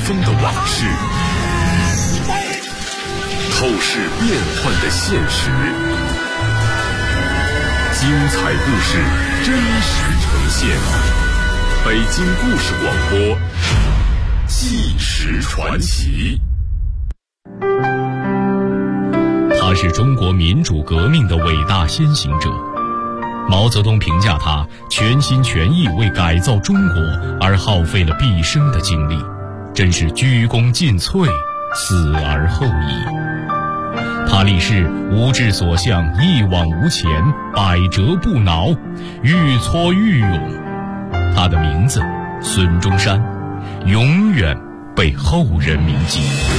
风的往事，透视变幻的现实，精彩故事真实呈现。北京故事广播，纪实传奇。他是中国民主革命的伟大先行者。毛泽东评价他全心全意为改造中国而耗费了毕生的精力，真是鞠躬尽瘁，死而后已。他立誓无志所向，一往无前，百折不挠，愈挫愈勇。他的名字孙中山，永远被后人铭记。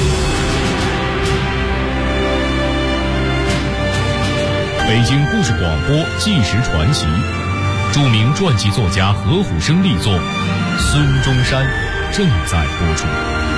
北京故事广播纪实传奇，著名传记作家何虎生力作《孙中山》正在播出。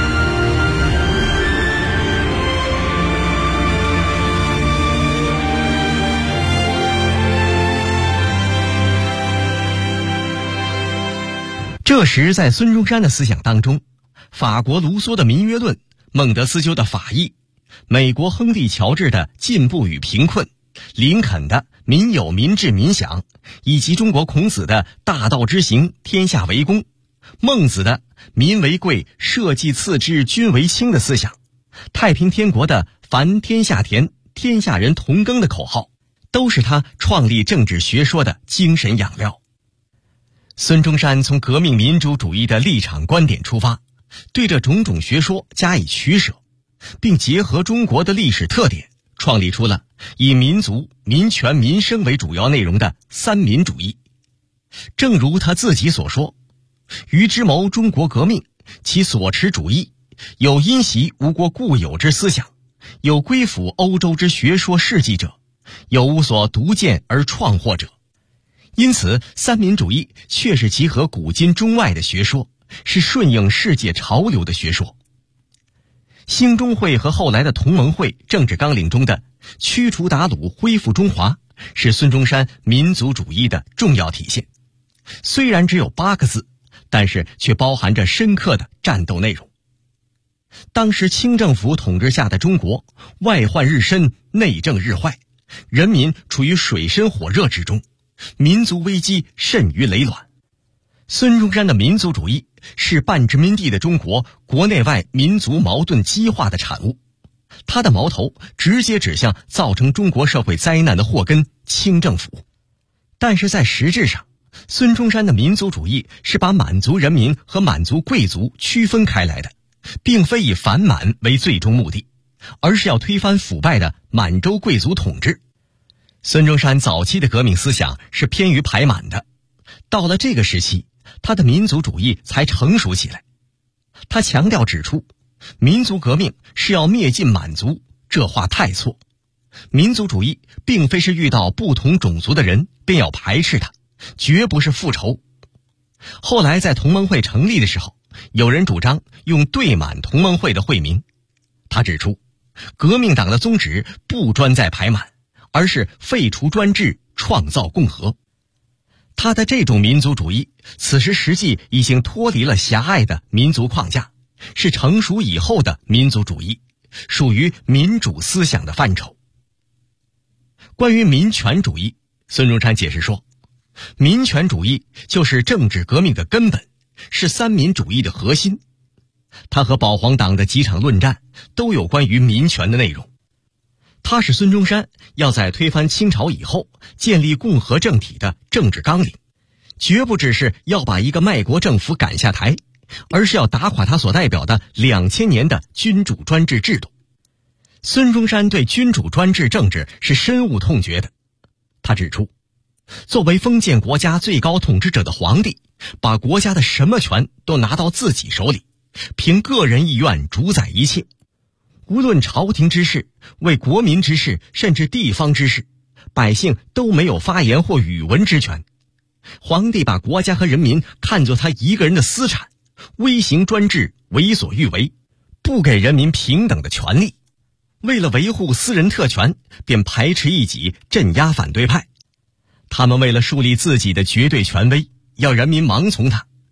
这时在孙中山的思想当中，法国卢梭的民约论，孟德斯鸠的法义，美国亨利·乔治的进步与贫困，林肯的民有民治民享，以及中国孔子的大道之行，天下为公，孟子的民为贵，社稷次之，君为轻的思想，太平天国的凡天下田，天下人同耕的口号，都是他创立政治学说的精神养料。孙中山从革命民主主义的立场观点出发，对这种种学说加以取舍，并结合中国的历史特点，创立出了以民族、民权、民生为主要内容的三民主义。正如他自己所说，余之谋中国革命，其所持主义，有因袭吴国固有之思想，有归附欧洲之学说事迹者，有无所独见而创获者。因此三民主义确是集合古今中外的学说，是顺应世界潮流的学说。兴中会和后来的同盟会政治纲领中的驱除鞑虏，恢复中华，是孙中山民族主义的重要体现。虽然只有8个字，但是却包含着深刻的战斗内容。当时清政府统治下的中国，外患日深，内政日坏，人民处于水深火热之中，民族危机甚于累卵。孙中山的民族主义是半殖民地的中国国内外民族矛盾激化的产物，他的矛头直接指向造成中国社会灾难的祸根清政府。但是在实质上，孙中山的民族主义是把满族人民和满族贵族区分开来的，并非以反满为最终目的，而是要推翻腐败的满洲贵族统治。孙中山早期的革命思想是偏于排满的，到了这个时期，他的民族主义才成熟起来。他强调指出，民族革命是要灭尽满族，这话太错。民族主义并非是遇到不同种族的人便要排斥他，绝不是复仇。后来在同盟会成立的时候，有人主张用对满同盟会的会名。他指出，革命党的宗旨不专在排满，而是废除专制，创造共和。他的这种民族主义，此时实际已经脱离了狭隘的民族框架，是成熟以后的民族主义，属于民主思想的范畴。关于民权主义，孙中山解释说，民权主义就是政治革命的根本，是三民主义的核心。他和保皇党的几场论战都有关于民权的内容。他是孙中山要在推翻清朝以后建立共和政体的政治纲领，绝不只是要把一个卖国政府赶下台，而是要打垮他所代表的2000年的君主专制制度。孙中山对君主专制政治是深恶痛绝的。他指出，作为封建国家最高统治者的皇帝，把国家的什么权都拿到自己手里，凭个人意愿主宰一切。无论朝廷之事、为国民之事，甚至地方之事，百姓都没有发言或语文之权。皇帝把国家和人民看作他一个人的私产，威行专制，为所欲为，不给人民平等的权利。为了维护私人特权，便排斥异己，镇压反对派。他们为了树立自己的绝对权威，要人民盲从他，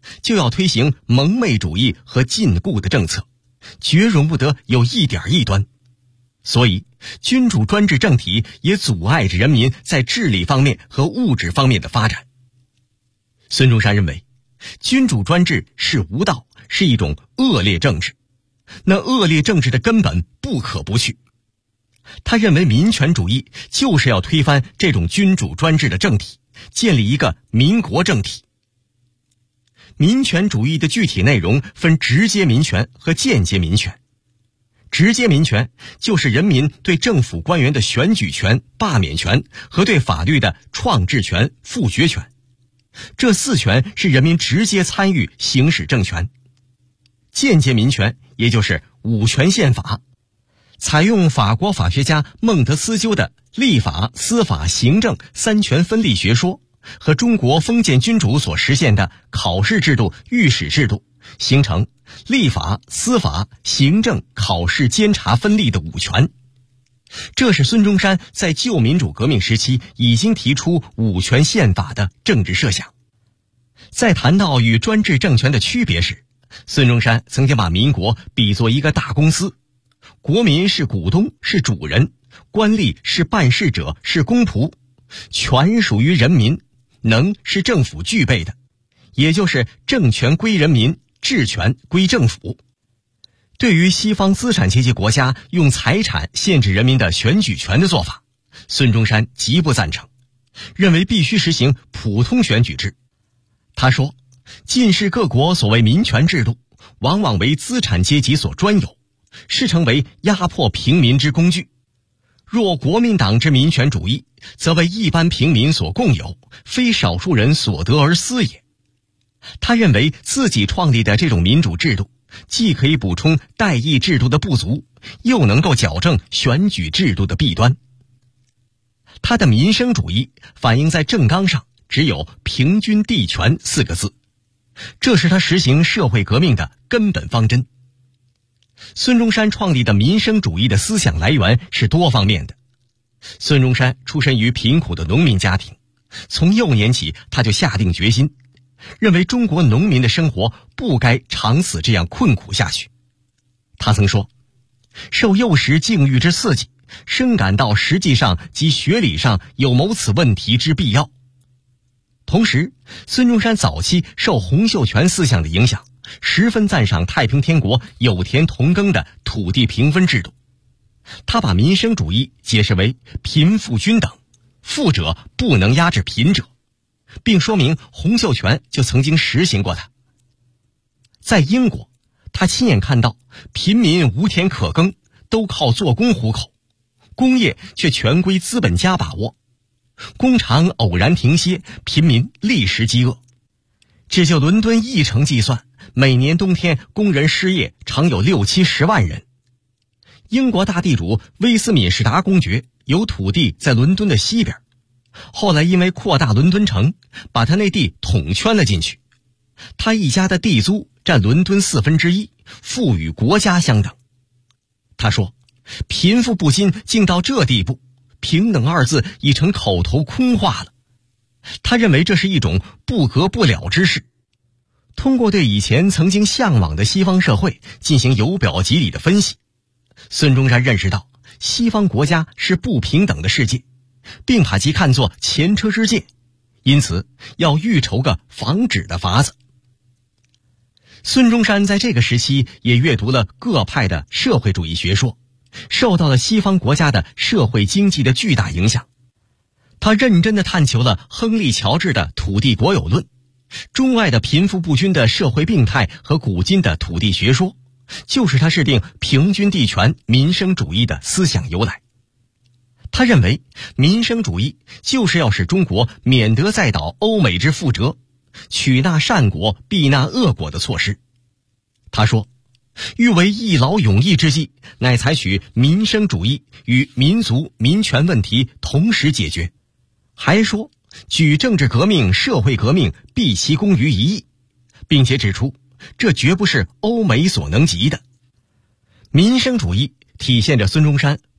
就要推行蒙昧主义和禁锢的政策，绝容不得有一点异端。所以君主专制政体也阻碍着人民在治理方面和物质方面的发展。孙中山认为，君主专制是无道，是一种恶劣政治，那恶劣政治的根本不可不去。他认为民权主义就是要推翻这种君主专制的政体，建立一个民国政体。民权主义的具体内容分直接民权和间接民权。直接民权就是人民对政府官员的选举权、罢免权和对法律的创制权、复决权，这四权是人民直接参与行使政权。间接民权也就是五权宪法，采用法国法学家孟德斯鸠的立法、司法、行政三权分立学说和中国封建君主所实现的考试制度、御史制度，形成立法、司法、行政、考试、监察分立的五权。这是孙中山在旧民主革命时期已经提出五权宪法的政治设想。在谈到与专制政权的区别时，孙中山曾经把民国比作一个大公司，国民是股东，是主人，官吏是办事者，是公仆，权属于人民，能是政府具备的，也就是政权归人民，治权归政府。对于西方资产阶级国家用财产限制人民的选举权的做法，孙中山极不赞成，认为必须实行普通选举制。他说，近世各国所谓民权制度，往往为资产阶级所专有，是成为压迫平民之工具。若国民党之民权主义，则为一般平民所共有，非少数人所得而私也。他认为自己创立的这种民主制度，既可以补充代议制度的不足，又能够矫正选举制度的弊端。他的民生主义反映在政纲上只有平均地权4个字，这是他实行社会革命的根本方针。孙中山创立的民生主义的思想来源是多方面的。孙中山出身于贫苦的农民家庭，从幼年起他就下定决心，认为中国农民的生活不该长此这样困苦下去。他曾说，受幼时境遇之刺激，深感到实际上及学理上有谋此问题之必要。同时，孙中山早期受洪秀全思想的影响，十分赞赏太平天国有田同耕的土地平分制度。他把民生主义解释为贫富均等，富者不能压制贫者，并说明洪秀全就曾经实行过它。在英国，他亲眼看到平民无田可耕，都靠做工糊口，工业却全归资本家把握，工厂偶然停歇，平民立时饥饿。只就伦敦1城计算，每年冬天工人失业常有60-70万人。英国大地主威斯敏士达公爵有土地在伦敦的西边，后来因为扩大伦敦城，把他那地统圈了进去。他一家的地租占伦敦1/4，富与国家相等。他说，贫富不均竟到这地步，平等2字已成口头空话了。他认为这是一种不革不了之事。通过对以前曾经向往的西方社会进行由表及里的分析，孙中山认识到西方国家是不平等的世界，并把其看作前车之鉴，因此要预筹个防止的法子。孙中山在这个时期也阅读了各派的社会主义学说，受到了西方国家的社会经济的巨大影响。他认真地探求了亨利·乔治的土地国有论，中外的贫富不均的社会病态和古今的土地学说，就是他制定平均地权民生主义的思想由来。他认为民生主义就是要使中国免得再蹈欧美之覆辙，取纳善果避纳恶果的措施。他说，欲为一劳永逸之计，乃采取民生主义与民族民权问题同时解决。还说，举政治革命、社会革命毕其功于一役，并且指出这绝不是欧美所能及的。民生主义体现着孙中山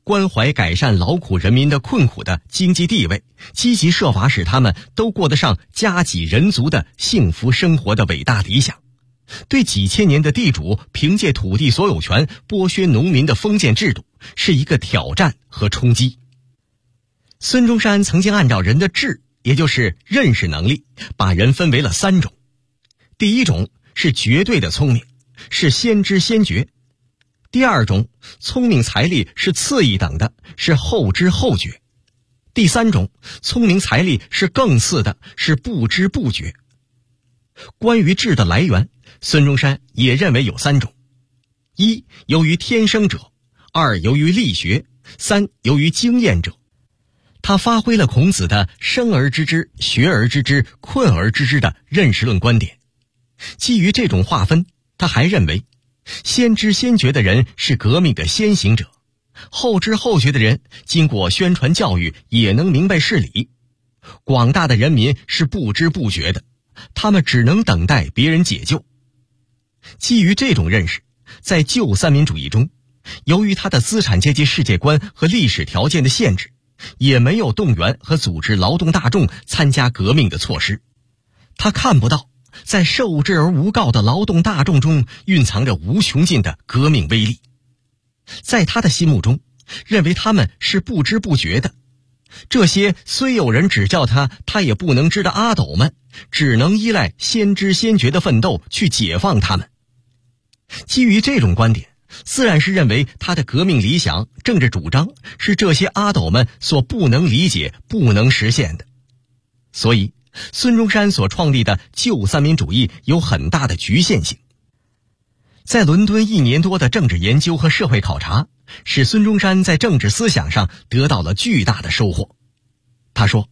关怀改善劳苦人民的困苦的经济地位，积极设法使他们都过得上家己人族的幸福生活的伟大理想，对几千年的地主凭借土地所有权剥削农民的封建制度是一个挑战和冲击。孙中山曾经按照人的智，也就是认识能力，把人分为了3种。第一种是绝对的聪明，是先知先觉；第二种聪明才力是次一等的，是后知后觉；第三种聪明才力是更次的，是不知不觉。关于智的来源，孙中山也认为有3种：一，由于天生者；二，由于力学；三，由于经验者。他发挥了孔子的生而知之，学而知之，困而知之的认识论观点。基于这种划分，他还认为先知先觉的人是革命的先行者，后知后觉的人经过宣传教育也能明白事理，广大的人民是不知不觉的，他们只能等待别人解救。基于这种认识，在旧三民主义中，由于他的资产阶级世界观和历史条件的限制，也没有动员和组织劳动大众参加革命的措施。他看不到在受制而无告的劳动大众中蕴藏着无穷尽的革命威力。在他的心目中，认为他们是不知不觉的。这些虽有人指教他也不能知的阿斗们，只能依赖先知先觉的奋斗去解放他们。基于这种观点，自然是认为他的革命理想、政治主张是这些阿斗们所不能理解、不能实现的。所以孙中山所创立的旧三民主义有很大的局限性。在伦敦1年多的政治研究和社会考察，使孙中山在政治思想上得到了巨大的收获。他说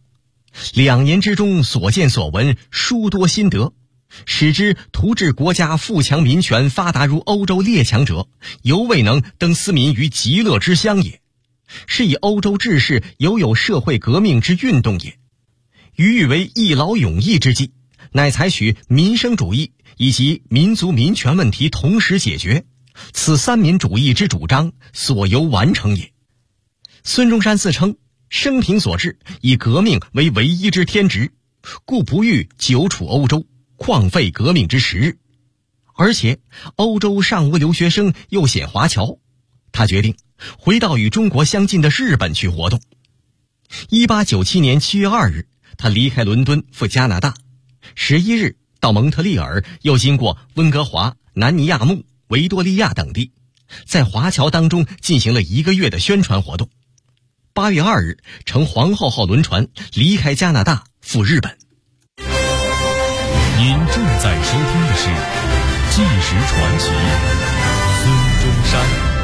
，2年之中所见所闻，殊多心得，使之图治国家富强民权发达如欧洲列强者，犹未能登斯民于极乐之乡也，是以欧洲志士有社会革命之运动也。予以为一劳永逸之计，乃采取民生主义以及民族民权问题同时解决，此三民主义之主张所由完成也。孙中山自称生平所至，以革命为唯一之天职，故不欲久处欧洲，旷废革命之时日。而且欧洲尚无留学生，又显华侨，他决定回到与中国相近的日本去活动。1897年7月2日，他离开伦敦赴加拿大，11日到蒙特利尔，又经过温哥华、南尼亚木、维多利亚等地，在华侨当中进行了1个月的宣传活动。8月2日乘皇后号轮船离开加拿大赴日本。 您正在收听的是《纪实传奇》，孙中山。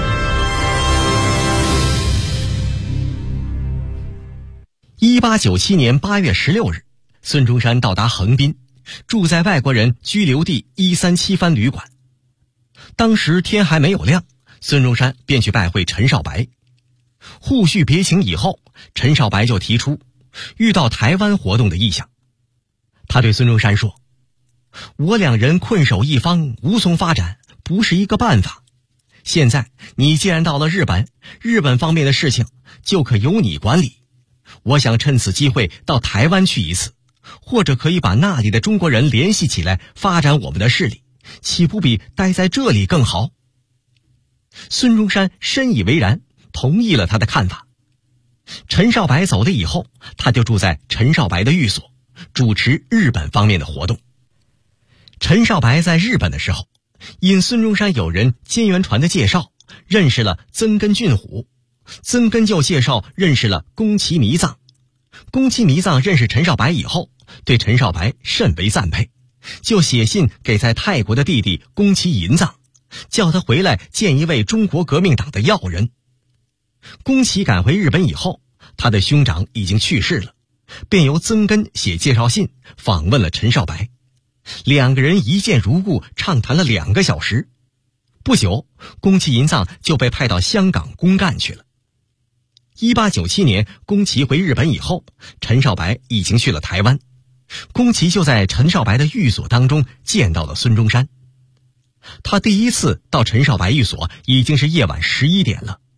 1897年8月16日，孙中山到达横滨，住在外国人居留地137番旅馆。当时天还没有亮，孙中山便去拜会陈少白。互叙别情以后，陈少白就提出遇到台湾活动的意向。他对孙中山说，我2人困守一方，无从发展，不是一个办法。现在你既然到了日本，日本方面的事情就可由你管理。我想趁此机会到台湾去一次，或者可以把那里的中国人联系起来，发展我们的势力，岂不比待在这里更好？孙中山深以为然，同意了他的看法。陈少白走了以后，他就住在陈少白的寓所，主持日本方面的活动。陈少白在日本的时候，因孙中山友人菅原传的介绍，认识了曾根俊虎，曾根就介绍认识了宫崎弥藏。宫崎弥藏认识陈少白以后，对陈少白甚为赞佩，就写信给在泰国的弟弟宫崎银藏，叫他回来见一位中国革命党的要人。宫崎赶回日本以后，他的兄长已经去世了，便由曾根写介绍信访问了陈少白。2个人一见如故，畅谈了2个小时。不久，宫崎银藏就被派到香港公干去了。1897年，宫崎回日本以后，陈少白已经去了台湾。宫崎就在陈少白的寓所当中见到了孙中山。他第一次到陈少白寓所已经是夜晚11点了。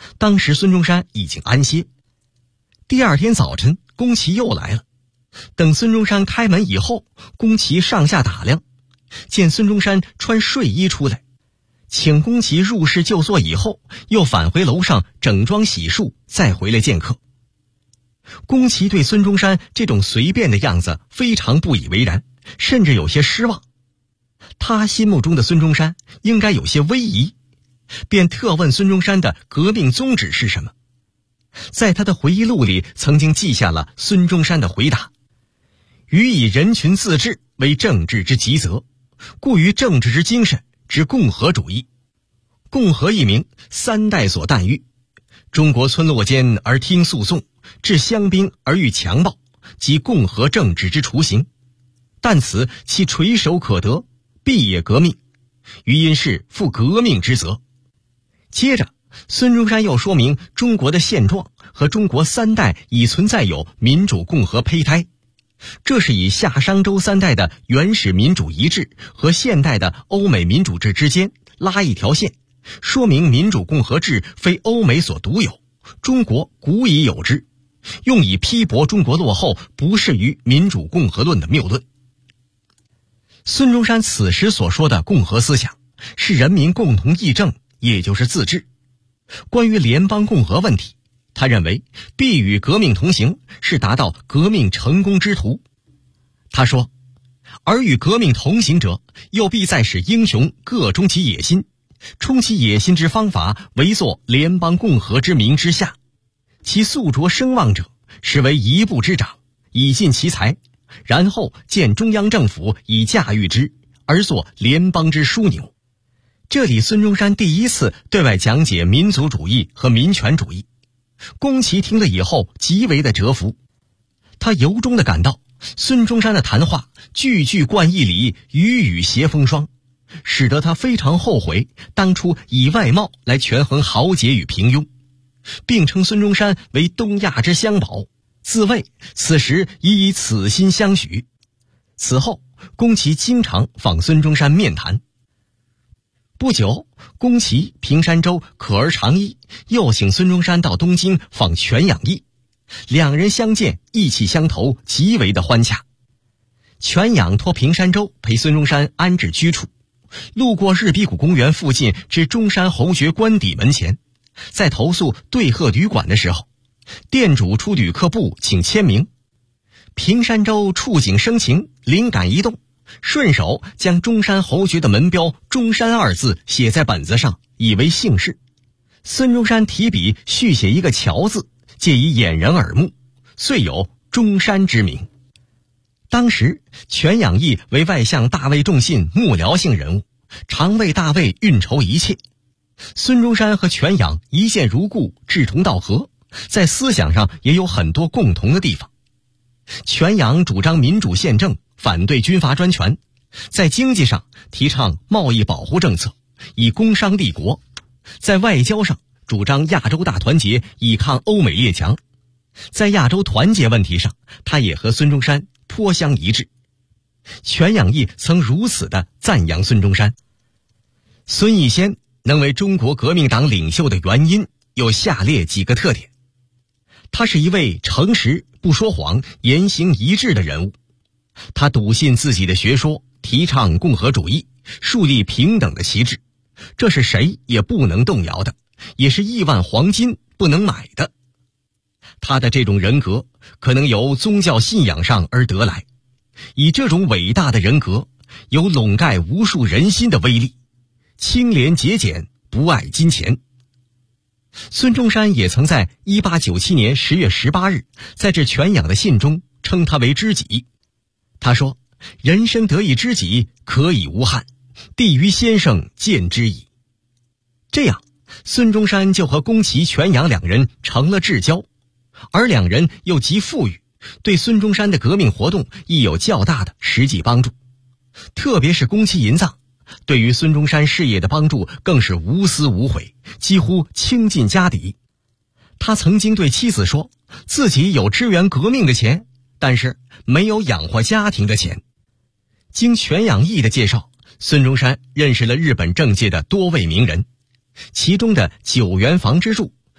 当时孙中山已经安歇。第二天早晨，宫崎又来了。等孙中山开门以后，宫崎上下打量，见孙中山穿睡衣出来，请宫崎入室就坐以后，又返回楼上整装洗漱，再回来见客。宫崎对孙中山这种随便的样子非常不以为然，甚至有些失望。他心目中的孙中山应该有些威仪，便特问孙中山的革命宗旨是什么。在他的回忆录里曾经记下了孙中山的回答：予以人群自治为政治之极则，故于政治之精神之共和主义。共和一名三代所诞育，中国村落间而听诉讼，至乡兵而遇强暴，即共和政治之雏形。但此其垂手可得，必也革命，余因是负革命之责。接着孙中山又说明中国的现状和中国三代已存在有民主共和胚胎，这是以夏商周三代的原始民主遗制和现代的欧美民主制之间拉一条线，说明民主共和制非欧美所独有，中国古已有之，用以批驳中国落后不适于民主共和论的谬论。孙中山此时所说的共和思想是人民共同议政，也就是自治。关于联邦共和问题，他认为必与革命同行，是达到革命成功之途。他说，而与革命同行者，又必再使英雄各终其野心，充其野心之方法为作联邦共和之名之下，其宿着声望者，实为一部之长，以尽其才，然后见中央政府以驾驭之，而作联邦之枢纽。这里孙中山第一次对外讲解民族主义和民权主义，宫崎听了以后极为的折服。他由衷的感到孙中山的谈话句句贯义理，语语谐风霜，使得他非常后悔当初以外貌来权衡豪杰与平庸，并称孙中山为东亚之香宝，自谓此时已以此心相许。此后宫崎经常访孙中山面谈。不久，宫崎、平山周、可儿长一又请孙中山到东京访全养义，两人相见意气相投，极为的欢洽。全养托平山周陪孙中山安置居处，路过日比谷公园附近之中山侯爵官邸门前，在投诉对鹤旅馆的时候，店主出旅客簿请签名。平山周触景生情，灵感一动，顺手将中山侯爵的门标中山二字写在本子上，以为姓氏。孙中山提笔续写一个乔字，借以掩人耳目，遂有中山之名。当时全养义为外相大卫重信幕僚性人物，常为大卫运筹一切。孙中山和全养一见如故，志同道合，在思想上也有很多共同的地方。全养主张民主宪政，反对军阀专权，在经济上提倡贸易保护政策，以工商立国；在外交上主张亚洲大团结，以抗欧美列强。在亚洲团结问题上，他也和孙中山颇相一致。全养义曾如此的赞扬孙中山。孙逸仙能为中国革命党领袖的原因有下列几个特点：他是一位诚实、不说谎、言行一致的人物。他笃信自己的学说，提倡共和主义，树立平等的旗帜，这是谁也不能动摇的，也是亿万黄金不能买的。他的这种人格可能由宗教信仰上而得来，以这种伟大的人格有笼盖无数人心的威力，清廉节俭，不爱金钱。孙中山也曾在1897年10月18日在致全养的信中称他为知己。他说，人生得一知己，可以无憾，地于先生见之矣。这样孙中山就和宫崎、全养两人成了至交，而两人又极富裕，对孙中山的革命活动亦有较大的实际帮助。特别是宫崎银藏对于孙中山事业的帮助更是无私无悔，几乎倾尽家底。他曾经对妻子说，自己有支援革命的钱，但是没有养活家庭的钱。经全养义的介绍，孙中山认识了日本政界的多位名人，其中的九原房之助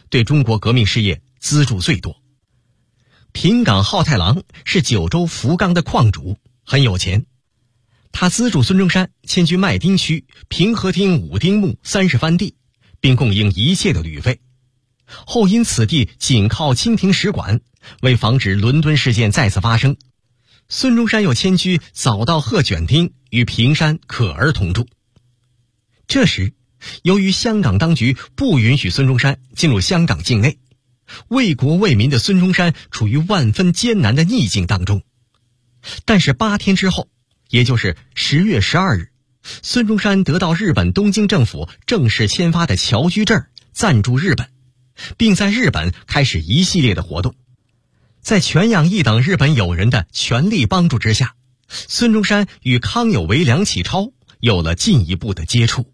对中国革命事业资助最多。平冈浩太郎是九州福冈的矿主，很有钱。他资助孙中山迁居麦町区平和町五丁目30番地，并供应一切的旅费。后因此地紧靠清廷使馆，为防止伦敦事件再次发生，孙中山又迁居早稻鹤卷町，与平山可儿同住。这时，由于香港当局不允许孙中山进入香港境内，为国为民的孙中山处于万分艰难的逆境当中。但是8天之后，也就是10月12日，孙中山得到日本东京政府正式签发的侨居证，暂驻日本，并在日本开始一系列的活动。在全养义等日本友人的全力帮助之下，孙中山与康有为、梁启超有了进一步的接触。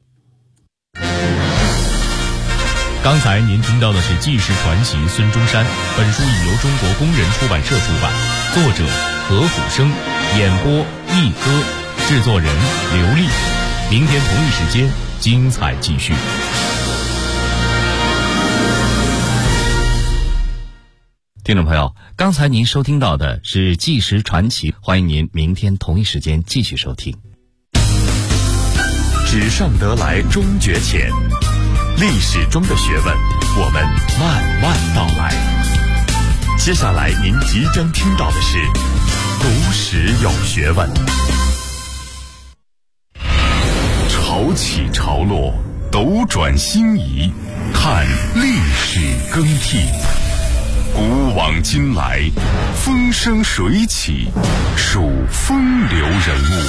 刚才您听到的是纪实传奇孙中山，本书已由中国工人出版社出版，作者何虎生，演播一哥，制作人刘丽。明天同一时间精彩继续。 听众朋友，刚才您收听到的是纪实传奇，欢迎您明天同一时间继续收听。 纸上得来终觉浅，历史中的学问，我们慢慢道来。接下来您即将听到的是读史有学问。潮起潮落，斗转星移，看历史更替。古往今来，风生水起，数风流人物。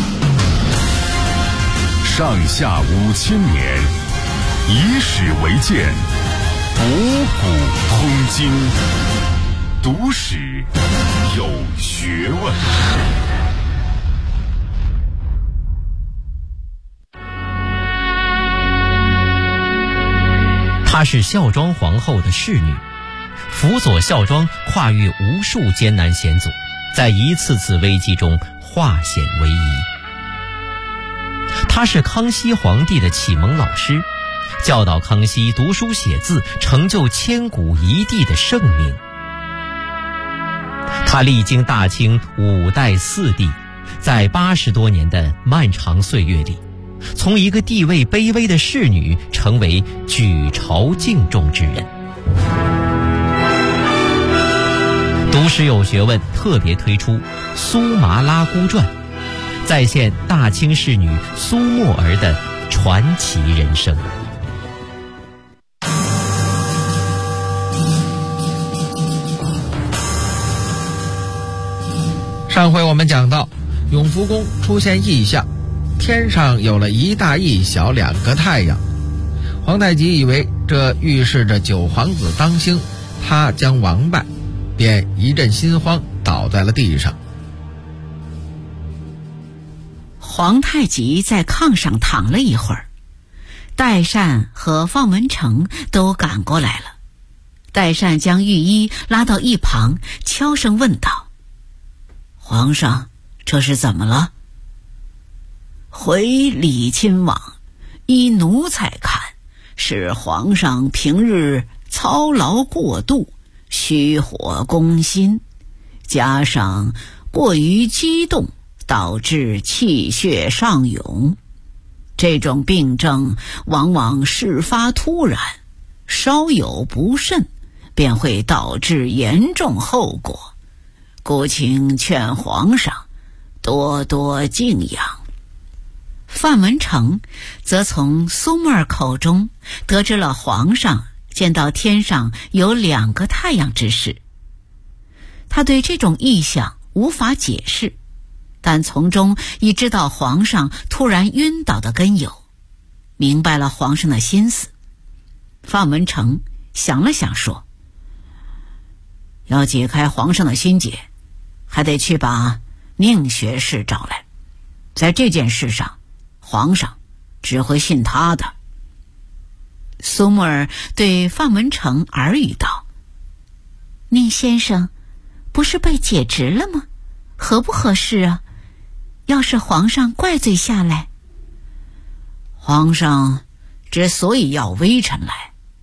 上下5000年，以史为鉴，博古通今。读史有学问。 她是孝庄皇后的侍女，辅佐孝庄跨越无数艰难险阻，在一次次危机中化险为夷。她是康熙皇帝的启蒙老师，教导康熙读书写字，成就千古一帝的盛名。她历经大清5代4帝，在80多年的漫长岁月里，从一个地位卑微的侍女成为举朝敬重之人。读史有学问特别推出《苏麻拉姑传》，再现大清侍女苏沫儿的传奇人生。 上回我们讲到，永福宫出现异象，天上有了一大一小2个太阳。皇太极以为这预示着9皇子当兴，他将王败，便一阵心慌，倒在了地上。 皇太极在炕上躺了一会儿，代善和方文成都赶过来了。代善将御医拉到一旁，悄声问道：“皇上，这是怎么了？”回李亲王，依奴才看，是皇上平日操劳过度，虚火攻心，加上过于激动，导致气血上涌。这种病症往往事发突然，稍有不慎，便会导致严重后果，故请劝皇上多多静养。范文成则从苏沫儿口中得知了皇上见到天上有2个太阳之事。他对这种异象无法解释，但从中已知道皇上突然晕倒的根由，明白了皇上的心思。范文成想了想说：“要解开皇上的心结，还得去把宁学士找来。在这件事上，皇上只会信他的。”苏沫儿对范文成耳语道：“宁先生不是被解职了吗？合不合适啊？要是皇上怪罪下来……”皇上之所以要微臣来，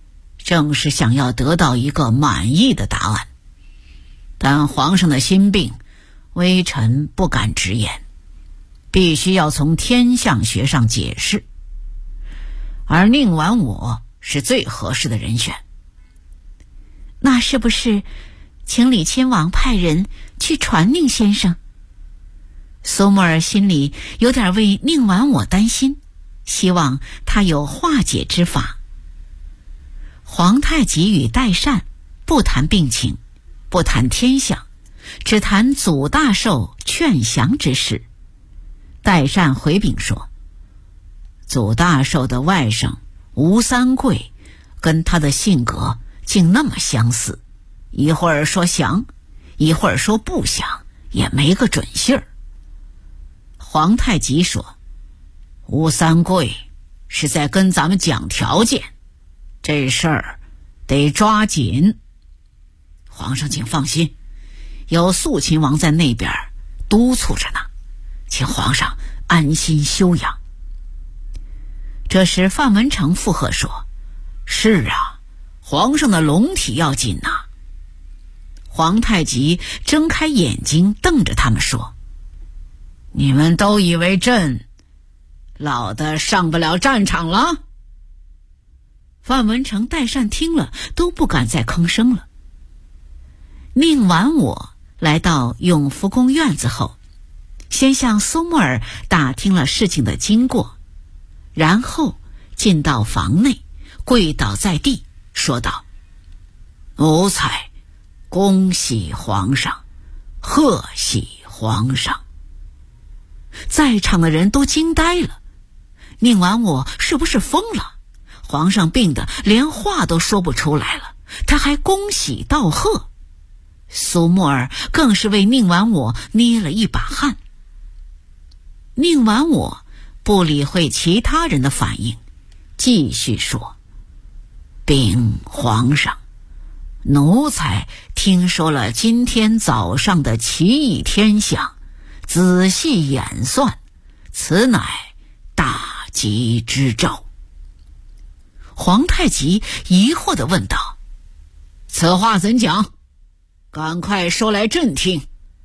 正是想要得到一个满意的答案。但皇上的心病，微臣不敢直言，必须要从天象学上解释。而宁婉我是最合适的人选。 那是不是请李亲王派人去传宁先生？ 苏沫儿心里有点为宁婉我担心，希望他有化解之法。皇太极与代善不谈病情，不谈天象，只谈祖大寿劝降之事。代善回禀说，祖大寿的外甥吴三桂跟他的性格竟那么相似，一会儿说降，一会儿说不降，也没个准信儿。皇太极说，吴三桂是在跟咱们讲条件，这事儿得抓紧。皇上请放心，有肃亲王在那边督促着呢，请皇上安心休养。这时范文成附和说，是啊，皇上的龙体要紧呐。皇太极睁开眼睛瞪着他们说，你们都以为朕老的上不了战场了？范文成、代善听了都不敢再吭声了。宁婉我来到永福宫院子后，先向苏沫儿打听了事情的经过，然后进到房内，跪倒在地，说道，奴才恭喜皇上，贺喜皇上。在场的人都惊呆了，宁婉我是不是疯了？皇上病得连话都说不出来了，他还恭喜道贺。苏沫儿更是为宁婉我捏了一把汗。宁婉我不理会其他人的反应，继续说，禀皇上，奴才听说了今天早上的奇异天象，仔细演算，此乃大吉之兆。皇太极疑惑地问道，此话怎讲？赶快说来朕听。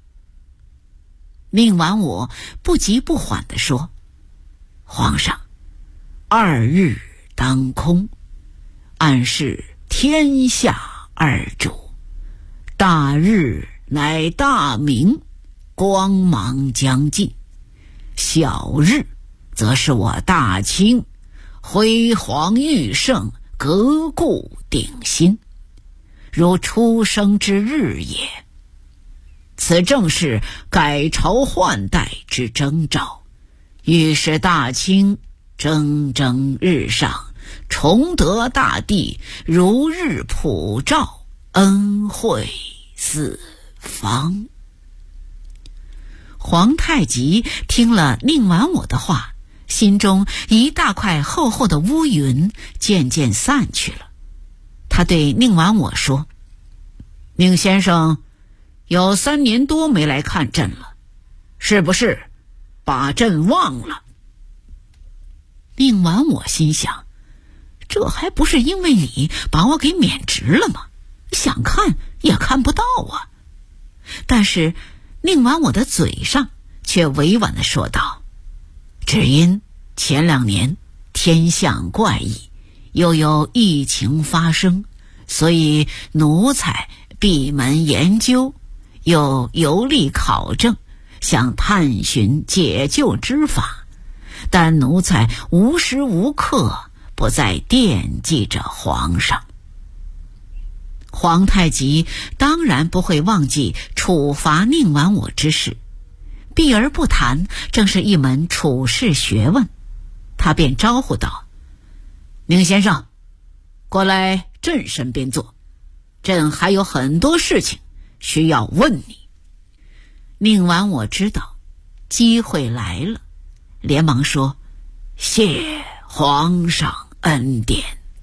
宁婉我不急不缓地说，皇上，2日当空，暗示天下二主，大日乃大明，光芒将尽，小日则是我大清辉煌愈盛，革故鼎新，如出生之日也。此正是改朝换代之征兆，预示大清蒸蒸日上，崇德大帝如日普照，恩惠四方。皇太极听了宁婉我的话，心中一大块厚厚的乌云渐渐散去了。他对宁婉我说，宁先生有3年多没来看朕了，是不是把朕忘了？宁婉我心想，这还不是因为你把我给免职了吗？想看也看不到啊。但是宁婉我的嘴上却委婉地说道，只因前2年天象怪异，又有疫情发生，所以奴才闭门研究，又游历考证，想探寻解救之法，但奴才无时无刻不在惦记着皇上。皇太极当然不会忘记处罚宁婉我之事，避而不谈正是一门处世学问。他便招呼道，宁先生，过来朕身边坐，朕还有很多事情需要问你。宁婉我知道机会来了，连忙说，谢皇上恩典。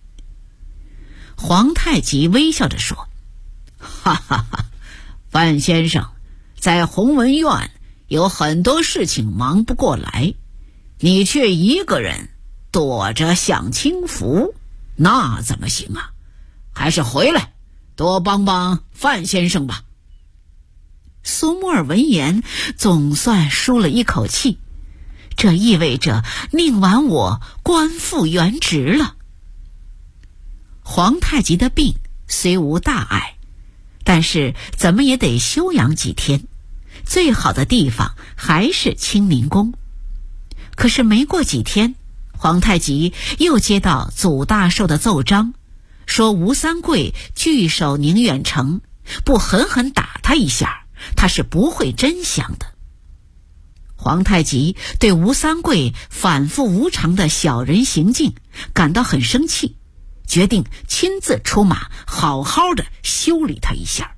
皇太极微笑着说，哈哈哈，范先生在弘文院有很多事情忙不过来，你却一个人躲着享清福，那怎么行啊？ 还是回来多帮帮范先生吧。苏沫尔闻言总算舒了一口气，这意味着宁完我官复原职了。皇太极的病虽无大碍，但是怎么也得休养几天，最好的地方还是清宁宫。可是没过几天，皇太极又接到祖大寿的奏章，说吴三桂据守宁远城，不狠狠打他一下，他是不会真降的。皇太极对吴三桂反复无常的小人行径感到很生气，决定亲自出马，好好的修理他一下。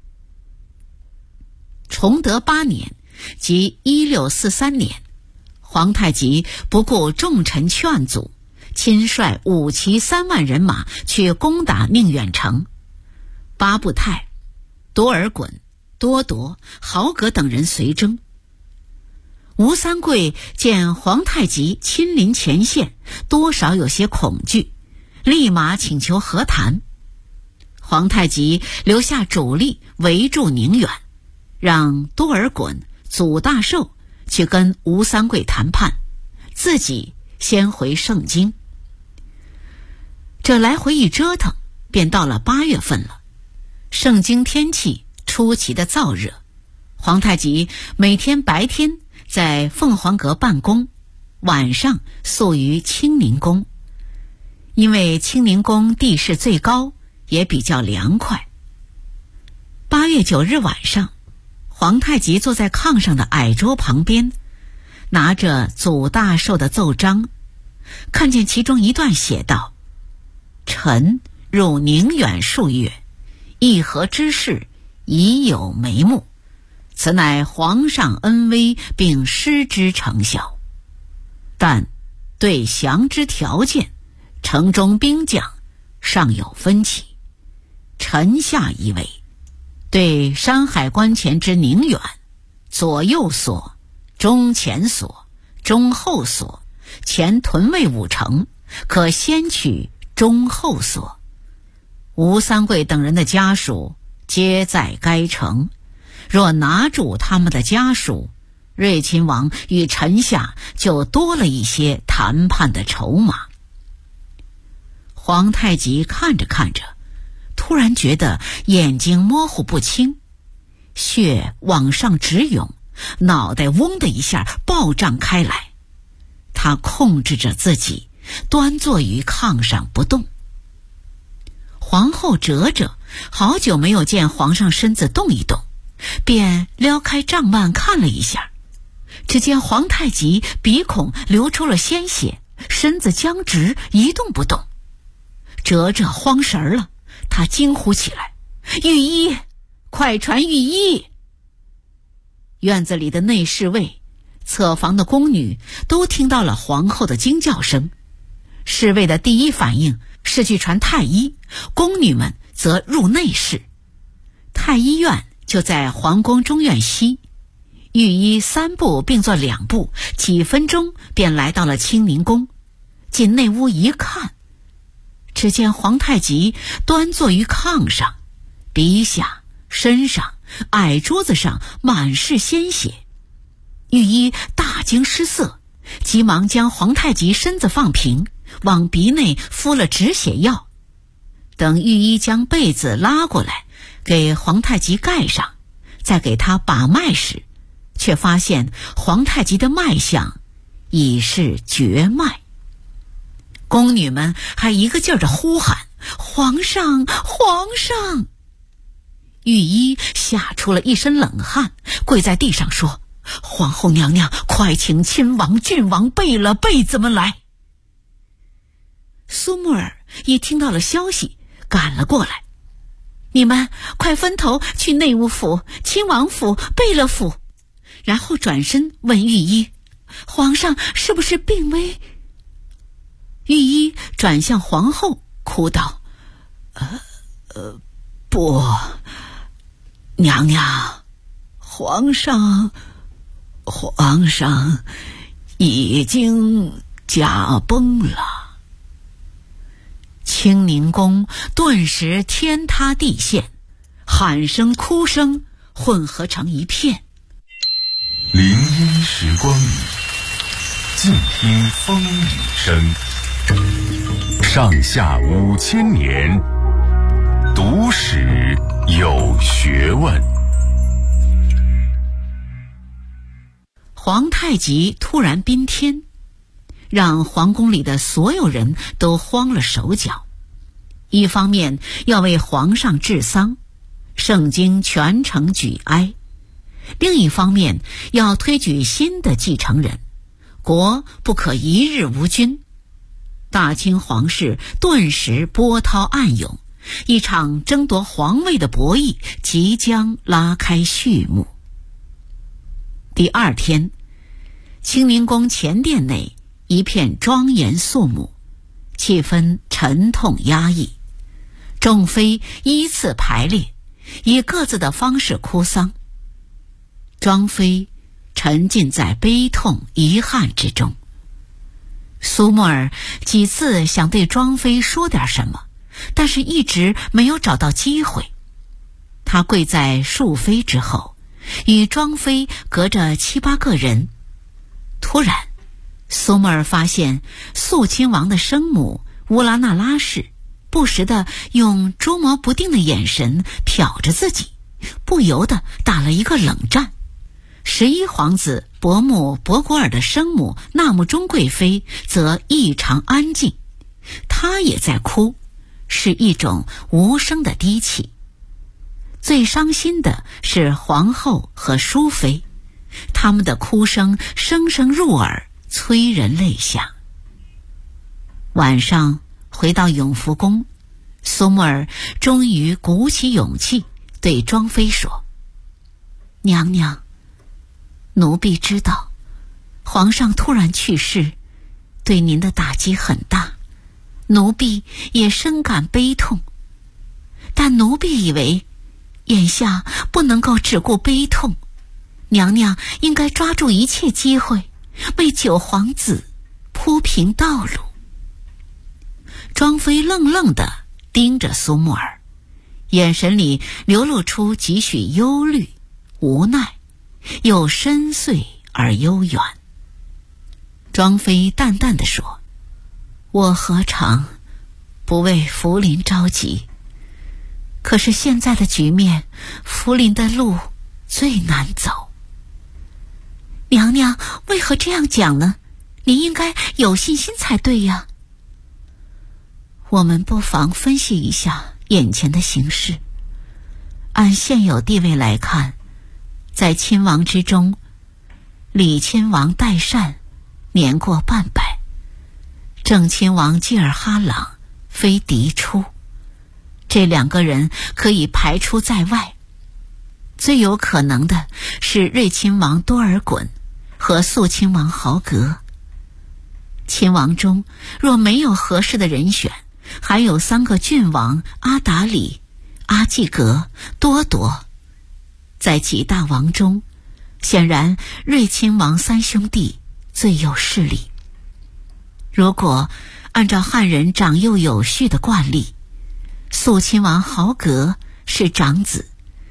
崇德8年，即1643年，皇太极不顾众臣劝阻，亲率5骑3万人马去攻打宁远城。八部泰、多尔衮、多铎、豪格等人随征。吴三桂见皇太极亲临前线，多少有些恐惧，立马请求和谈。皇太极留下主力围住宁远，让多尔衮、祖大寿去跟吴三桂谈判，自己先回盛京。这来回一折腾，便到了8月份了。盛京天气出奇的燥热，皇太极每天白天在凤凰阁办公，晚上宿于清宁宫。因为清宁宫地势最高，也比较凉快。8月9日晚上，皇太极坐在炕上的矮桌旁边，拿着祖大寿的奏章，看见其中一段写道：臣入宁远数月，议和之事已有眉目，此乃皇上恩威，并施之成效。但对降之条件，城中兵将尚有分歧。臣下一位，对山海关前之宁远，左右所、中前所、中后所、前屯卫5城，可先取中后所。吴三桂等人的家属皆在该城，若拿住他们的家属，睿亲王与臣下就多了一些谈判的筹码。皇太极看着看着，突然觉得眼睛模糊不清，血往上直涌，脑袋嗡的一下暴胀开来。他控制着自己，端坐于炕上不动。皇后哲哲好久没有见皇上身子动一动，便撩开帐幔看了一下，只见皇太极鼻孔流出了鲜血，身子僵直一动不动。哲哲慌神了，他惊呼起来：御医，快传御医！院子里的内侍卫、侧房的宫女都听到了皇后的惊叫声。侍卫的第一反应是去传太医，宫女们则入内室。太医院就在皇宫中院西，御医3步并作2步，几分钟便来到了清宁宫。进内屋一看，只见皇太极端坐于炕上，鼻下、身上、矮桌子上满是鲜血。御医大惊失色，急忙将皇太极身子放平，往鼻内敷了止血药。等御医将被子拉过来给皇太极盖上，再给他把脉时，却发现皇太极的脉象已是绝脉。宫女们还一个劲儿地呼喊：皇上，皇上！御医吓出了一身冷汗，跪在地上说：皇后娘娘，快请亲王、郡王备了被子们来。苏沫尔也听到了消息，赶了过来：你们快分头去内务府、亲王府、贝勒府。然后转身问御医：皇上是不是病危？御医转向皇后，哭道：不，娘娘，皇上已经驾崩了。 清宁宫顿时天塌地陷，喊声哭声混合成一片。 林荫时光里，静听风雨声。上下5000年，读史有学问。 皇太极突然宾天，让皇宫里的所有人都慌了手脚。一方面要为皇上治丧，盛京全城举哀；另一方面要推举新的继承人，国不可一日无君。大清皇室顿时波涛暗涌，一场争夺皇位的博弈即将拉开序幕。第二天，清宁宫前殿内一片庄严肃穆，气氛沉痛压抑。众妃依次排列，以各自的方式哭丧。庄妃沉浸在悲痛遗憾之中。苏沫儿几次想对庄妃说点什么，但是一直没有找到机会。她跪在庶妃之后，与庄妃隔着7、8个人。突然，苏沫儿发现肃亲王的生母乌拉那拉氏不时地用捉摸不定的眼神瞟着自己，不由得打了一个冷战。11皇子伯木博果尔的生母纳木中贵妃则异常安静，她也在哭，是一种无声的低泣。最伤心的是皇后和淑妃，他们的哭声声声入耳，催人泪下。晚上回到永福宫，苏沫儿终于鼓起勇气对庄妃说：“娘娘，奴婢知道皇上突然去世，对您的打击很大，奴婢也深感悲痛。但奴婢以为，眼下不能够只顾悲痛，娘娘应该抓住一切机会，为9皇子铺平道路。”庄妃愣愣地盯着苏沫儿，眼神里流露出几许忧虑、无奈，又深邃而悠远。庄妃淡淡地说：“我何尝不为福临着急？可是现在的局面，福临的路最难走。”娘娘为何这样讲呢？您应该有信心才对呀。我们不妨分析一下眼前的形势。按现有地位来看，在亲王之中，李亲王代善年过半百，正亲王济尔哈朗非嫡出，这2个人可以排除在外。最有可能的是睿亲王多尔衮和肃亲王豪格。亲王中若没有合适的人选，还有3个郡王阿达里、阿济格、多铎。在几大王中，显然睿亲王3兄弟最有势力。如果按照汉人长幼有序的惯例，肃亲王豪格是长子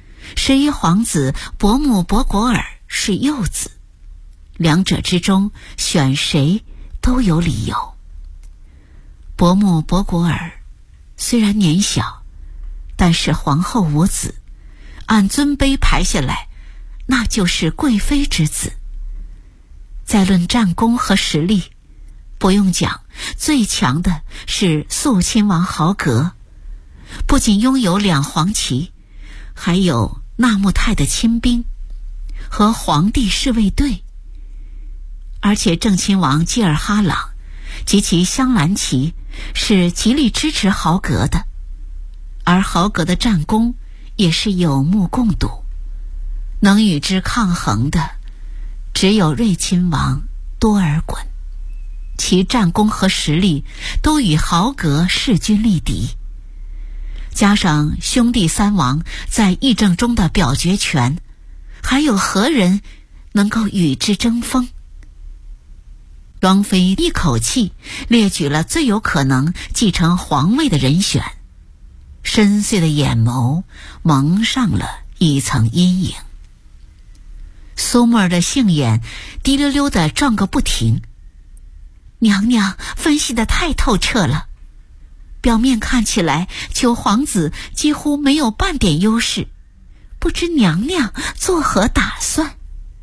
，11皇子伯木博果尔是幼子，两者之中选谁都有理由。伯木博果尔虽然年小，但是皇后无子，按尊卑排下来，那就是贵妃之子。再论战功和实力，不用讲，最强的是肃亲王豪格，不仅拥有2黄旗，还有纳木泰的亲兵和皇帝侍卫队。而且正亲王济尔哈朗及其镶蓝旗是极力支持豪格的，而豪格的战功也是有目共睹。能与之抗衡的只有睿亲王多尔衮，其战功和实力都与豪格势均力敌。加上兄弟3王在议政中的表决权，还有何人能够与之争锋？ 庄妃一口气列举了最有可能继承皇位的人选，深邃的眼眸蒙上了一层阴影。苏沫儿的杏眼滴溜溜地转个不停。娘娘分析得太透彻了，表面看起来九皇子几乎没有半点优势，不知娘娘作何打算？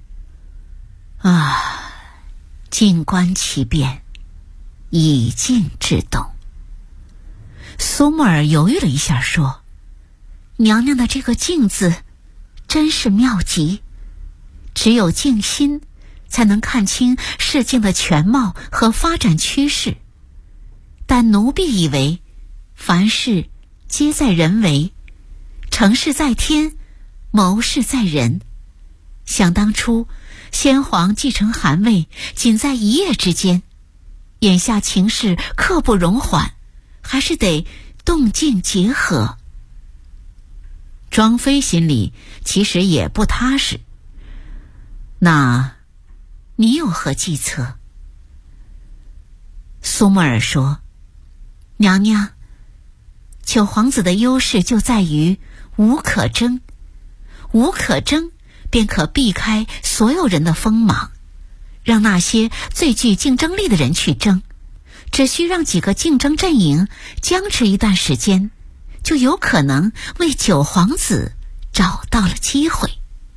静观其变，以静制动。苏沫儿犹豫了一下说，娘娘的这个静字真是妙极，只有静心才能看清事情的全貌和发展趋势。但奴婢以为凡事皆在人为，成事在天，谋事在人。想当初先皇继承汗位仅在一夜之间，眼下情势刻不容缓，还是得动静结合。庄妃心里其实也不踏实，那你有何计策？苏沫儿说，娘娘，九皇子的优势就在于无可争，无可争便可避开所有人的锋芒，让那些最具竞争力的人去争，只需让几个竞争阵营僵持一段时间，就有可能为九皇子找到了机会。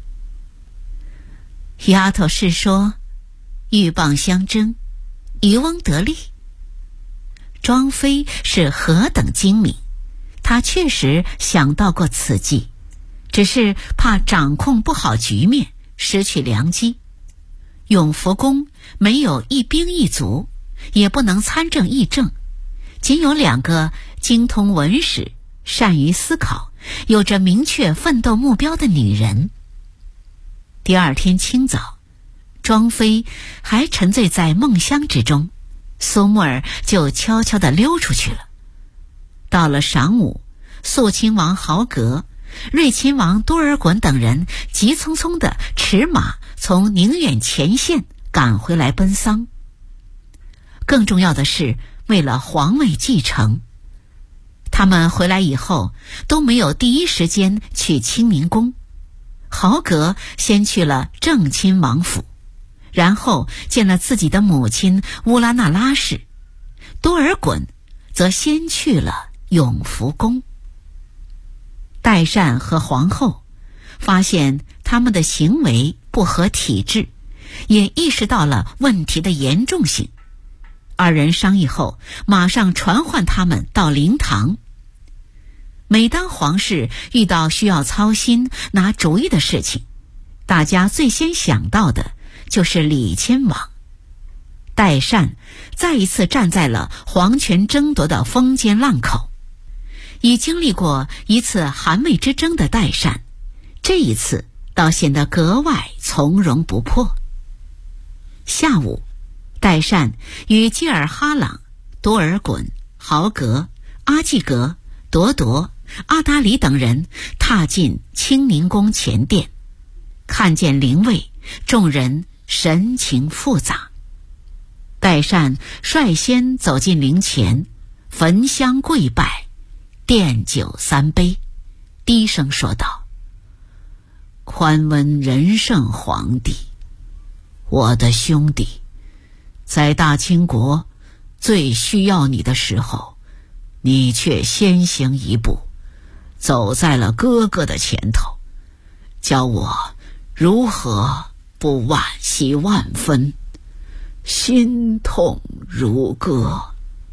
丫头是说鹬蚌相争，渔翁得利。庄妃是何等精明，她确实想到过此计，只是怕掌控不好局面，失去良机。永福宫没有一兵一卒，也不能参政议政，仅有2个精通文史、善于思考、有着明确奋斗目标的女人。第二天清早，庄妃还沉醉在梦乡之中，苏沫儿就悄悄地溜出去了。到了晌午，肃亲王豪格、睿亲王多尔衮等人急匆匆地驰马从宁远前线赶回来奔丧。更重要的是，为了皇位继承，他们回来以后都没有第一时间去清宁宫。豪格先去了正亲王府，然后见了自己的母亲乌拉那拉氏，多尔衮则先去了永福宫。代善和皇后发现他们的行为不合体制，也意识到了问题的严重性。2人商议后，马上传唤他们到灵堂。每当皇室遇到需要操心拿主意的事情，大家最先想到的就是李亲王。代善再一次站在了皇权争夺的风尖浪口。已经历过一次汗位之争的代善，这一次倒显得格外从容不迫。下午，代善与基尔哈朗、多尔衮、豪格、阿济格、铎铎、阿达里等人踏进清宁宫前殿，看见灵位，众人神情复杂。代善率先走进灵前，焚香跪拜，奠酒3杯，低声说道：宽温仁圣皇帝，我的兄弟，在大清国最需要你的时候，你却先行一步，走在了哥哥的前头，教我如何不惋惜万分，心痛如歌。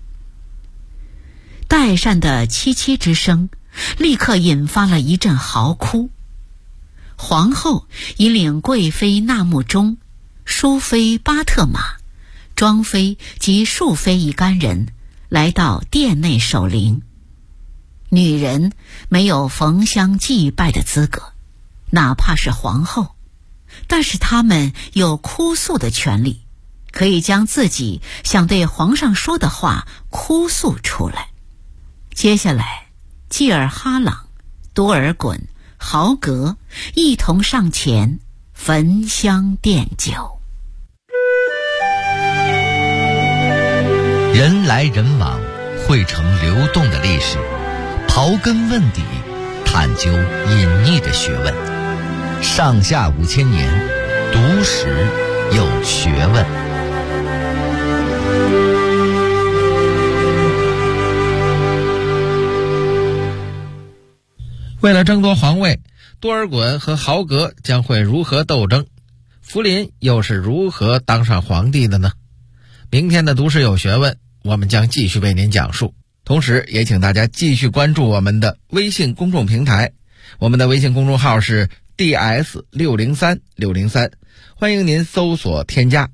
代善的凄凄之声立刻引发了一阵嚎哭。皇后引领贵妃纳木中、淑妃巴特玛、庄妃及庶妃一干人来到殿内守灵。女人没有焚香祭拜的资格，哪怕是皇后，但是她们有哭诉的权利，可以将自己想对皇上说的话哭诉出来。接下来，基尔哈朗、多尔衮、豪格一同上前焚香奠酒。 人来人往，汇成流动的历史，刨根问底，探究隐匿的学问。上下5000年，读史有学问。 为了争夺皇位，多尔衮和豪格将会如何斗争？福临又是如何当上皇帝的呢？明天的读史有学问，我们将继续为您讲述。同时也请大家继续关注我们的微信公众平台，我们的微信公众号是 DS603603，欢迎您搜索添加。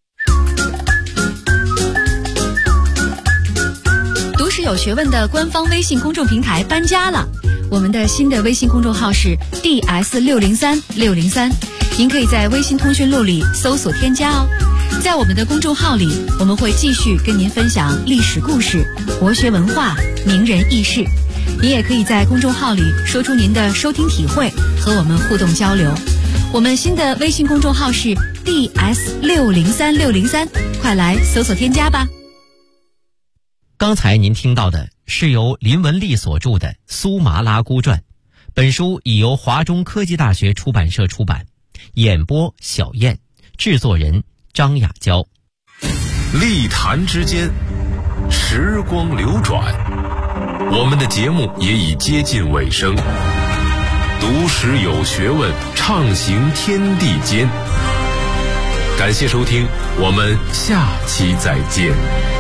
读史有学问的官方微信公众平台搬家了，我们的新的微信公众号是 DS603603，您可以在微信通讯录里搜索添加哦。在我们的公众号里，我们会继续跟您分享历史故事、国学文化、名人轶事。您也可以在公众号里说出您的收听体会，和我们互动交流。我们新的微信公众号是 DS603603，快来搜索添加吧。 刚才您听到的是由林文丽所著的《苏麻拉姑传》，本书已由华中科技大学出版社出版，演播小燕，制作人张雅娇。 历坛之间，时光流转，我们的节目也已接近尾声。读史有学问，畅行天地间。感谢收听，我们下期再见。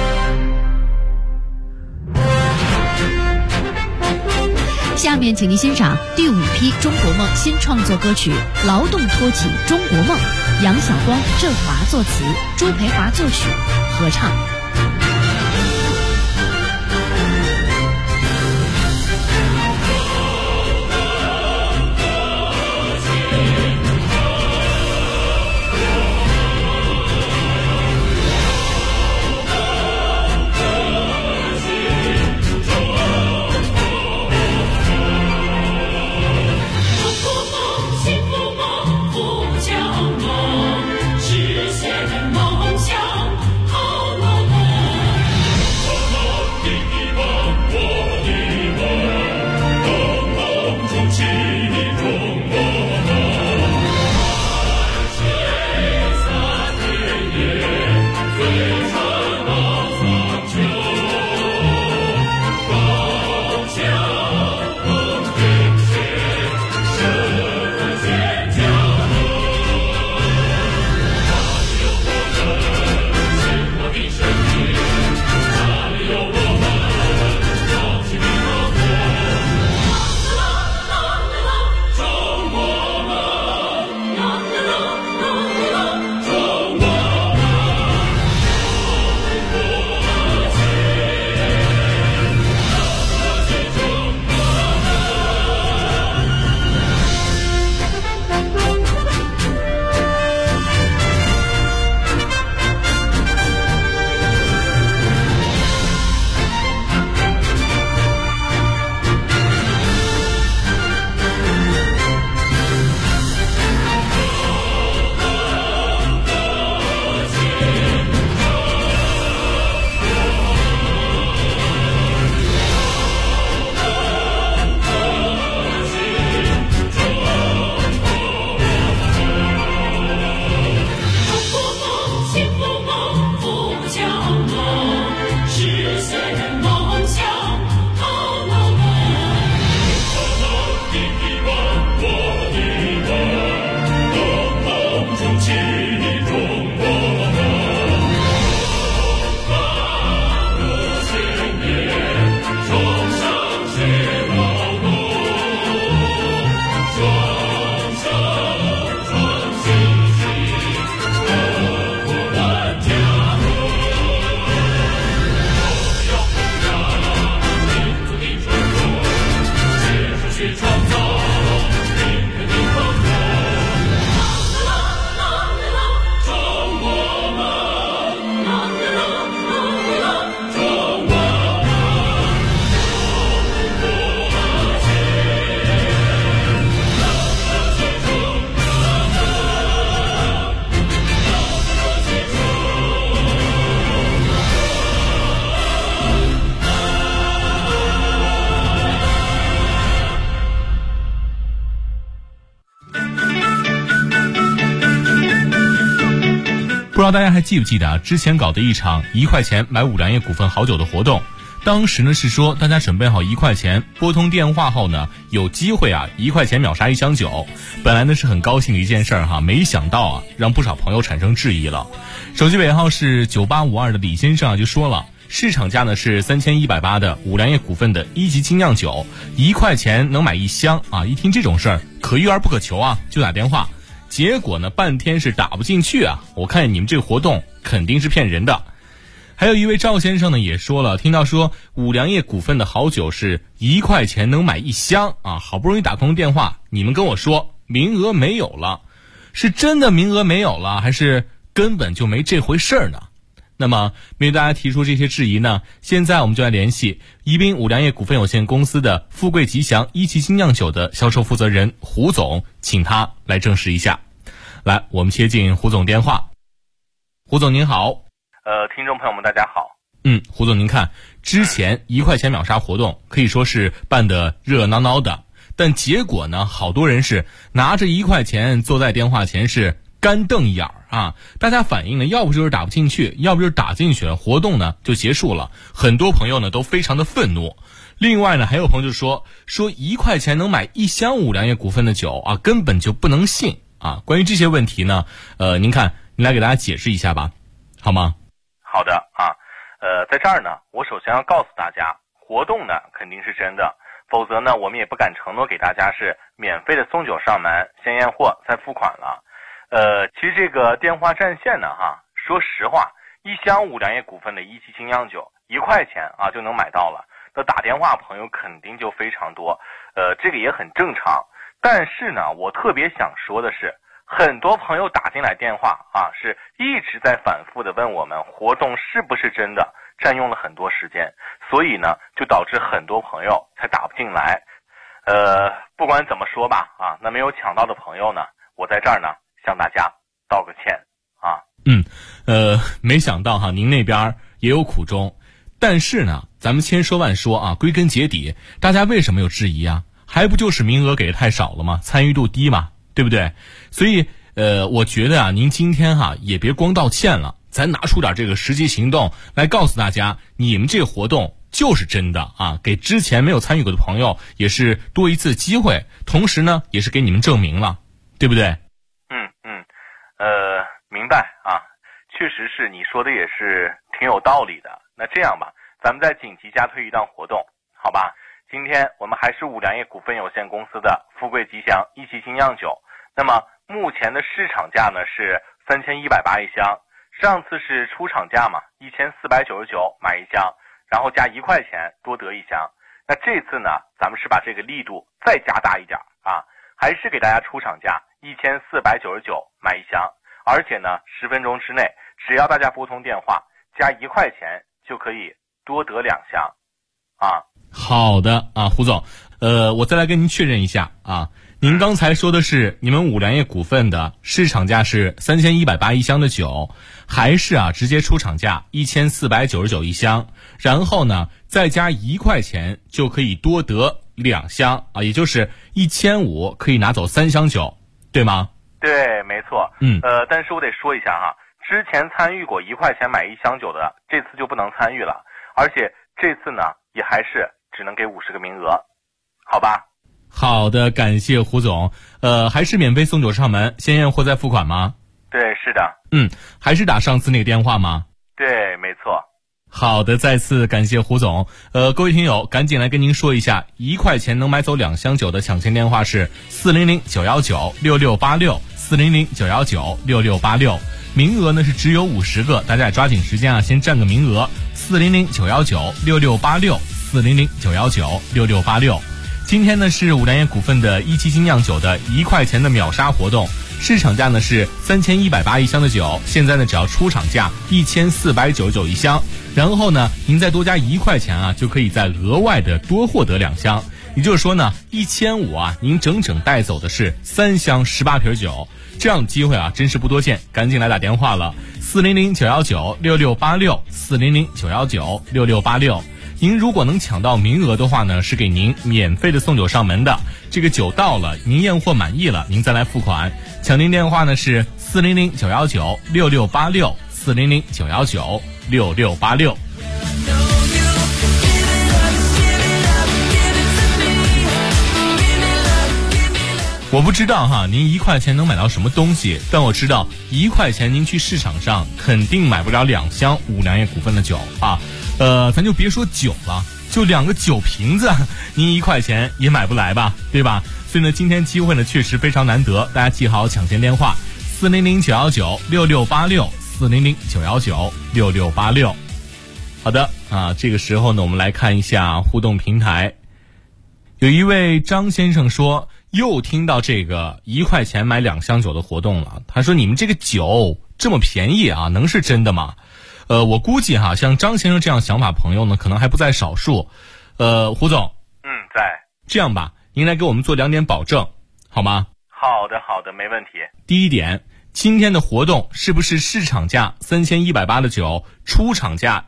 下面请您欣赏第5批中国梦新创作歌曲《劳动托起中国梦》，杨晓光、郑华作词，朱培华作曲，合唱。 实现梦想，好罗梦。 不知道大家还记不记得啊？之前搞的一场1块钱买五粮液股份好酒的活动，当时呢是说大家准备好1块钱，拨通电话后呢，有机会啊1块钱秒杀1箱酒。本来呢是很高兴的一件事儿哈，没想到啊让不少朋友产生质疑了。手机尾号是9852的李先生啊就说了，市场价呢是3180的五粮液股份的1级精酿酒，1块钱能买1箱啊！一听这种事儿，可遇而不可求啊，就打电话。结果呢，半天是打不进去啊！我看你们这个活动肯定是骗人的。还有一位赵先生呢也说了，听到说五粮液股份的好酒是1块钱能买1箱啊，好不容易打通电话，你们跟我说名额没有了，是真的名额没有了，还是根本就没这回事儿呢？那么面对大家提出这些质疑呢，现在我们就来联系宜宾五粮液股份有限公司的富贵吉祥1级精酿酒的销售负责人胡总，请他来证实一下。来，我们接进胡总电话。胡总您好。 听众朋友们大家好。 胡总您看，之前1块钱秒杀活动可以说是办得热热闹闹的，但结果呢，好多人是拿着1块钱坐在电话前是干瞪眼啊！大家反映呢，要不就是打不进去，要不就是打进去了，活动呢就结束了。很多朋友呢都非常的愤怒。另外呢，还有朋友就说1块钱能买1箱五粮液股份的酒啊，根本就不能信啊！关于这些问题呢，您看，您来给大家解释一下吧，好吗？ 好的啊，在这儿呢，我首先要告诉大家，活动呢肯定是真的，否则呢，我们也不敢承诺给大家是免费的送酒上门，先验货再付款了。其实这个电话占线呢，说实话，1箱五粮液股份的1级精酿酒1块钱啊就能买到了，那打电话朋友肯定就非常多，这个也很正常。但是呢，我特别想说的是，很多朋友打进来电话啊，是一直在反复的问我们活动是不是真的，占用了很多时间，所以呢，就导致很多朋友才打不进来。不管怎么说吧，啊，那没有抢到的朋友呢，我在这儿呢向大家道个歉啊。 没想到哈，您那边也有苦衷，但是呢，咱们千说万说啊，归根结底，大家为什么有质疑啊？还不就是名额给的太少了吗？参与度低嘛，对不对？所以我觉得啊，您今天也别光道歉了，咱拿出点这个实际行动来告诉大家，你们这个活动就是真的啊，给之前没有参与过的朋友也是多一次机会，同时呢，也是给你们证明了，对不对？ 明白啊，确实是你说的也是挺有道理的。那这样吧，咱们再紧急加推一档活动，好吧？今天我们还是五粮液股份有限公司的富贵吉祥1级精酿酒，那么目前的市场价呢是3180一箱，上次是出厂价嘛，1499买1箱，然后加1块钱多得1箱。那这次呢，咱们是把这个力度再加大一点啊，还是给大家出厂价1499买1箱，而且呢10分钟之内，只要大家拨通电话加1块钱就可以多得2箱啊。 好的啊，胡总，我再来跟您确认一下啊，您刚才说的是你们五粮液股份的市场价是3180一箱的酒，还是啊直接出厂价1499一箱，然后呢再加1块钱就可以多得2箱啊，也就是1500可以拿走3箱酒，对吗？ 对，没错。但是我得说一下哈，之前参与过1块钱买1箱酒的，这次就不能参与了，而且这次呢也还是只能给50个名额，好吧？ 好的，感谢胡总。还是免费送酒上门，先验货再付款吗？ 对，是的。 还是打上次那个电话吗？ 对，没错。 好的，再次感谢胡总。各位听友，赶紧来跟您说一下，1块钱能买走2箱酒的抢先电话是400-919-6686，400-919-6686。名额呢是只有50个，大家也抓紧时间啊，先占个名额。400-919-6686，400-919-6686。今天呢是五粮液股份的1级精酿酒的1块钱的秒杀活动，市场价呢是3180一箱的酒，现在呢只要出厂价1499一箱，然后呢您再多加1块钱啊，就可以再额外的多获得2箱，也就是说呢1500啊，您整整带走的是3箱18瓶酒，这样的机会啊真是不多见，赶紧来打电话了，400-919-6686，400-919-6686。您如果能抢到名额的话呢，是给您免费的送酒上门的。这个酒到了，您验货满意了，您再来付款。抢您电话呢是 400-919-6686，400-919-6686。我不知道哈，您1块钱能买到什么东西，但我知道1块钱您去市场上肯定买不了2箱五粮液股份的酒啊。咱就别说酒了，就2个酒瓶子，您1块钱也买不来吧，对吧？所以呢，今天机会呢确实非常难得，大家记好抢先电话：400-919-6686，400-919-6686。好的啊，这个时候呢，我们来看一下互动平台。有一位张先生说，又听到这个1块钱买2箱酒的活动了。他说，你们这个酒这么便宜啊，能是真的吗？我估计哈，像张先生这样想法朋友呢，可能还不在少数。胡总， 在。 这样吧，您来给我们做2点保证，好吗？ 好的，没问题。 第一点，今天的活动是不是市场价3180的酒，出厂价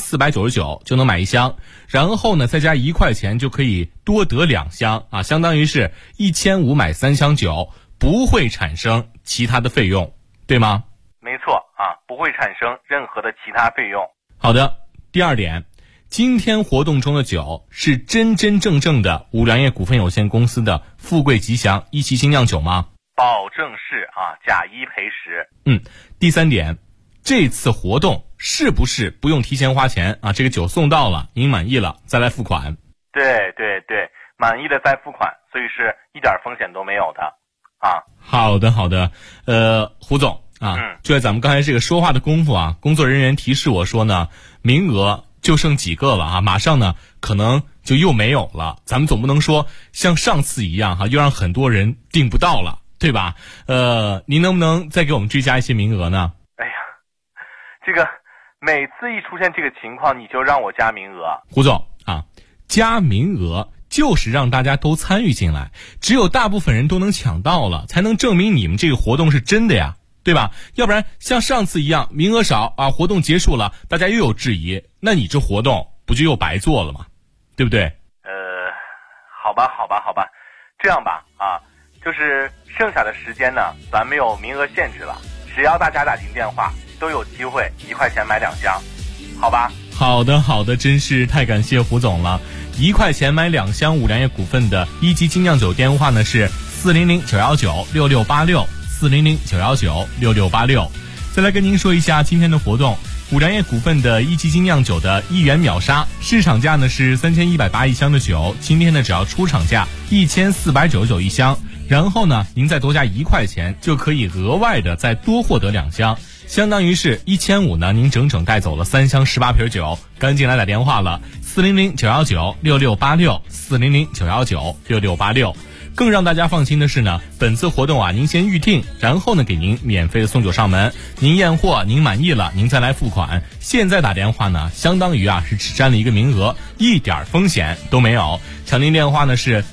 1499就能买1箱，然后呢再加1块钱就可以多得2箱啊，相当于是1500买3箱酒，不会产生其他的费用，对吗？ 没错啊，不会产生任何的其他费用。 好的，第二点，今天活动中的酒是真真正正的五粮液股份有限公司的富贵吉祥一期精酿酒吗？ 保证是啊，假一赔10。 第三点，这次活动是不是不用提前花钱啊？这个酒送到了，您满意了再来付款。 对，满意了再付款，所以是一点风险都没有的啊。 好的，胡总啊，就在咱们刚才这个说话的功夫啊，工作人员提示我说呢，名额就剩几个了啊，马上呢可能就又没有了。咱们总不能说像上次一样哈，又让很多人订不到了，对吧？您能不能再给我们追加一些名额呢？ 哎呀，这个每次一出现这个情况，你就让我加名额。 胡总啊，加名额就是让大家都参与进来，只有大部分人都能抢到了，才能证明你们这个活动是真的呀，对吧？要不然像上次一样名额少啊，活动结束了大家又有质疑，那你这活动不就又白做了吗？对不对？ 好吧，这样吧啊，就是剩下的时间呢，咱没有名额限制了，只要大家打进电话都有机会1块钱买2箱，好吧？ 好的，真是太感谢胡总了。1块钱买2箱五粮液股份的一级精酿酒电话呢是400-919-6686，400-919-6686。再来跟您说一下今天的活动，五粮液股份的一级精酿酒的1元秒杀，市场价呢是31801箱的酒，今天呢只要出厂价14991箱，然后呢您再多加1块钱就可以额外的再多获得2箱，相当于是1500呢，您整整带走了3箱18瓶酒。赶紧来打电话了，400-919-6686，400-919-6686。更让大家放心的是呢，本次活动啊，您先预定，然后呢给您免费的送酒上门，您验货您满意了，您再来付款。现在打电话呢，相当于啊是只占了一个名额，一点风险都没有。抢您电话呢是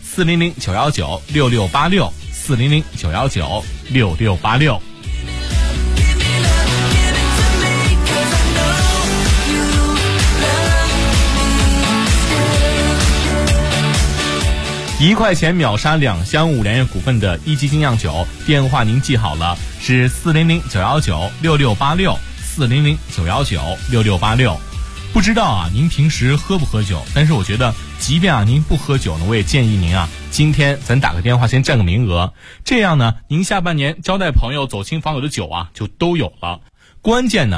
400-919-6686，400-919-6686。1块钱秒杀2箱五粮液股份的一级精酿酒，电话您记好了，是400-919-6686，400-919-6686。不知道啊，您平时喝不喝酒？但是我觉得，即便啊您不喝酒呢，我也建议您啊，今天咱打个电话先占个名额，这样呢，您下半年招待朋友、走亲访友的酒啊就都有了。关键呢